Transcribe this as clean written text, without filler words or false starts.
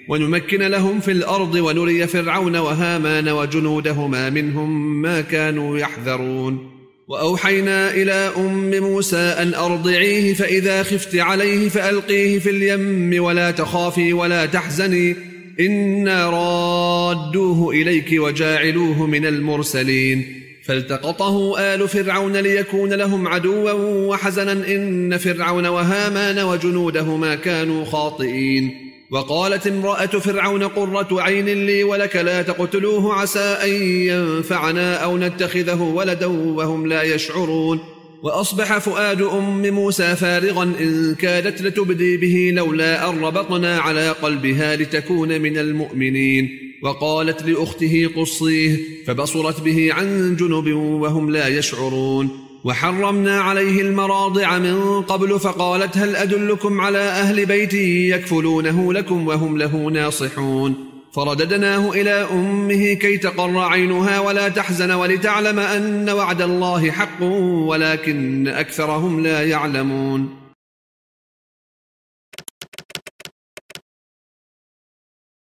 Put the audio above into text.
ونمكن لهم في الأرض ونري فرعون وهامان وجنودهما منهم ما كانوا يحذرون. وأوحينا إلى أم موسى أن أرضعيه فإذا خفت عليه فألقيه في اليم ولا تخافي ولا تحزني إنا رادوه إليك وجاعلوه من المرسلين. فالتقطه آل فرعون ليكون لهم عدوا وحزنا إن فرعون وهامان وجنودهما كانوا خاطئين. وقالت امرأة فرعون قرة عين لي ولك لا تقتلوه عسى أن ينفعنا أو نتخذه ولدا وهم لا يشعرون. وأصبح فؤاد أم موسى فارغا إن كادت لتبدي به لولا أن ربطنا على قلبها لتكون من المؤمنين. وقالت لأخته قصيه فبصرت به عن جنب وهم لا يشعرون. وحرمنا عليه المراضع من قبل فقالت هل أدلكم على أهل بيت يكفلونه لكم وهم له ناصحون. فرددناه إلى أمه كي تقر عينها ولا تحزن ولتعلم أن وعد الله حق ولكن أكثرهم لا يعلمون.